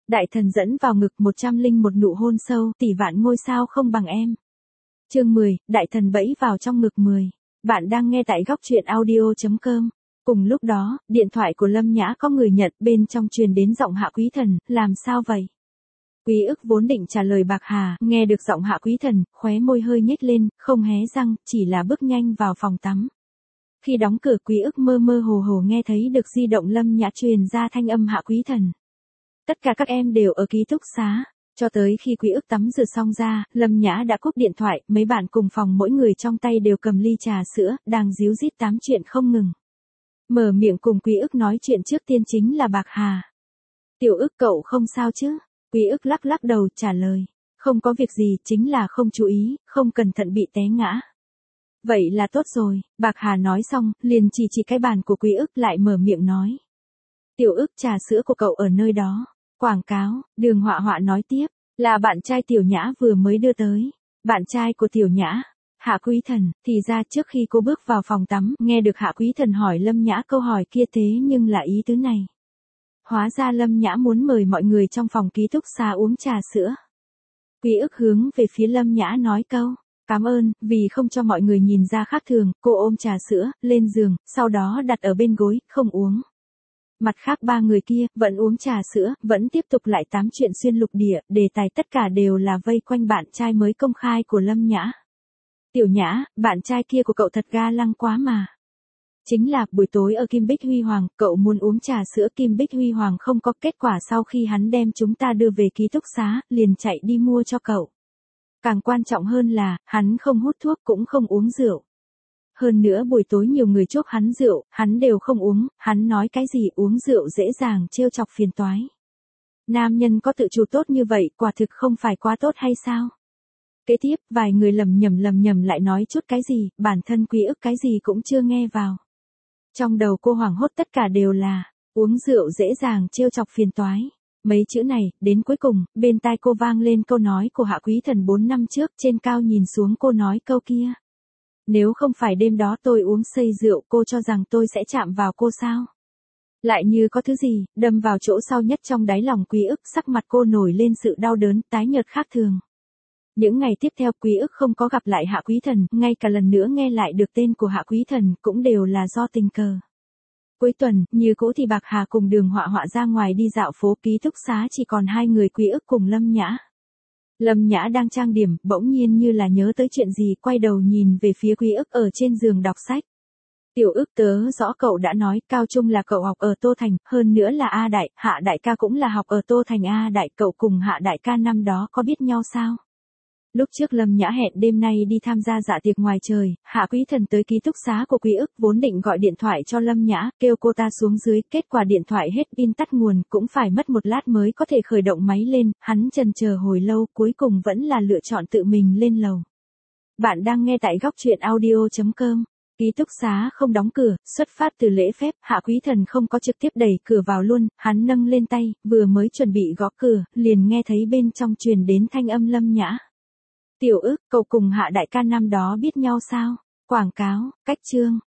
Đại thần dẫn vào ngực 101 nụ hôn sâu, tỷ vạn ngôi sao không bằng em. Chương 10, đại thần bẫy vào trong ngực 10. Bạn đang nghe tại góc truyện audio.com. Cùng lúc đó, điện thoại của Lâm Nhã có người nhận, bên trong truyền đến giọng Hạ Quý Thần, làm sao vậy? Quý ức vốn định trả lời Bạc Hà, nghe được giọng Hạ Quý Thần, khóe môi hơi nhếch lên, không hé răng, chỉ là bước nhanh vào phòng tắm. Khi đóng cửa, Quý ức mơ mơ hồ hồ nghe thấy được di động Lâm Nhã truyền ra thanh âm Hạ Quý Thần. Tất cả các em đều ở ký túc xá. Cho tới khi Quý ức tắm rửa xong ra, Lâm Nhã đã cúp điện thoại, mấy bạn cùng phòng mỗi người trong tay đều cầm ly trà sữa, đang díu dít tám chuyện không ngừng. Mở miệng cùng Quý ức nói chuyện trước tiên chính là Bạc Hà. Tiểu ức cậu không sao chứ? Quý ức lắc lắc đầu trả lời. Không có việc gì, chính là không chú ý, không cẩn thận bị té ngã. Vậy là tốt rồi, Bạc Hà nói xong, liền chỉ cái bàn của Quý ức lại mở miệng nói. Tiểu ức trà sữa của cậu ở nơi đó. Quảng cáo, Đường Họa Họa nói tiếp, là bạn trai Tiểu Nhã vừa mới đưa tới. Bạn trai của Tiểu Nhã, Hạ Quý Thần, thì ra trước khi cô bước vào phòng tắm, nghe được Hạ Quý Thần hỏi Lâm Nhã câu hỏi kia thế nhưng là ý tứ này. Hóa ra Lâm Nhã muốn mời mọi người trong phòng ký túc xá uống trà sữa. Quý ức hướng về phía Lâm Nhã nói câu, cảm ơn, vì không cho mọi người nhìn ra khác thường, cô ôm trà sữa, lên giường, sau đó đặt ở bên gối, không uống. Mặt khác ba người kia, vẫn uống trà sữa, vẫn tiếp tục lại tám chuyện xuyên lục địa, đề tài tất cả đều là vây quanh bạn trai mới công khai của Lâm Nhã. Tiểu Nhã, bạn trai kia của cậu thật ga lăng quá mà. Chính là, buổi tối ở Kim Bích Huy Hoàng, cậu muốn uống trà sữa Kim Bích Huy Hoàng không có kết quả sau khi hắn đem chúng ta đưa về ký túc xá, liền chạy đi mua cho cậu. Càng quan trọng hơn là, hắn không hút thuốc cũng không uống rượu. Hơn nữa buổi tối nhiều người chuốc hắn rượu, hắn đều không uống, hắn nói cái gì uống rượu dễ dàng trêu chọc phiền toái. Nam nhân có tự chủ tốt như vậy, quả thực không phải quá tốt hay sao? Kế tiếp, vài người lầm nhầm lại nói chút cái gì, bản thân Quý ức cái gì cũng chưa nghe vào. Trong đầu cô hoảng hốt tất cả đều là, uống rượu dễ dàng trêu chọc phiền toái. Mấy chữ này, đến cuối cùng, bên tai cô vang lên câu nói của Hạ Quý Thần 4 năm trước, trên cao nhìn xuống cô nói câu kia. Nếu không phải đêm đó tôi uống say rượu, cô cho rằng tôi sẽ chạm vào cô sao? Lại như có thứ gì, đâm vào chỗ sâu nhất trong đáy lòng Quý ức, sắc mặt cô nổi lên sự đau đớn, tái nhợt khác thường. Những ngày tiếp theo Quý ức không có gặp lại Hạ Quý Thần, ngay cả lần nữa nghe lại được tên của Hạ Quý Thần, cũng đều là do tình cờ. Cuối tuần, như cũ thì Bạc Hà cùng Đường Họa Họa ra ngoài đi dạo phố, ký túc xá chỉ còn hai người Quý ức cùng Lâm Nhã. Lâm Nhã đang trang điểm, bỗng nhiên như là nhớ tới chuyện gì, quay đầu nhìn về phía Quý ức ở trên giường đọc sách. Tiểu ức tớ rõ cậu đã nói, cao trung là cậu học ở Tô Thành, hơn nữa là A Đại, Hạ Đại ca cũng là học ở Tô Thành A Đại, cậu cùng Hạ Đại ca năm đó có biết nhau sao? Lúc trước Lâm Nhã hẹn đêm nay đi tham gia dạ tiệc ngoài trời, Hạ Quý Thần tới ký túc xá của Quý ức, vốn định gọi điện thoại cho Lâm Nhã, kêu cô ta xuống dưới, kết quả điện thoại hết pin tắt nguồn, cũng phải mất một lát mới có thể khởi động máy lên, hắn chần chờ hồi lâu, cuối cùng vẫn là lựa chọn tự mình lên lầu. Bạn đang nghe tại góc truyện audio.com. Ký túc xá không đóng cửa, xuất phát từ lễ phép, Hạ Quý Thần không có trực tiếp đẩy cửa vào luôn, hắn nâng lên tay, vừa mới chuẩn bị gõ cửa, liền nghe thấy bên trong truyền đến thanh âm Lâm Nhã. Tiểu ức, cậu cùng Hạ Đại ca năm đó biết nhau sao? Quảng cáo, cách chương.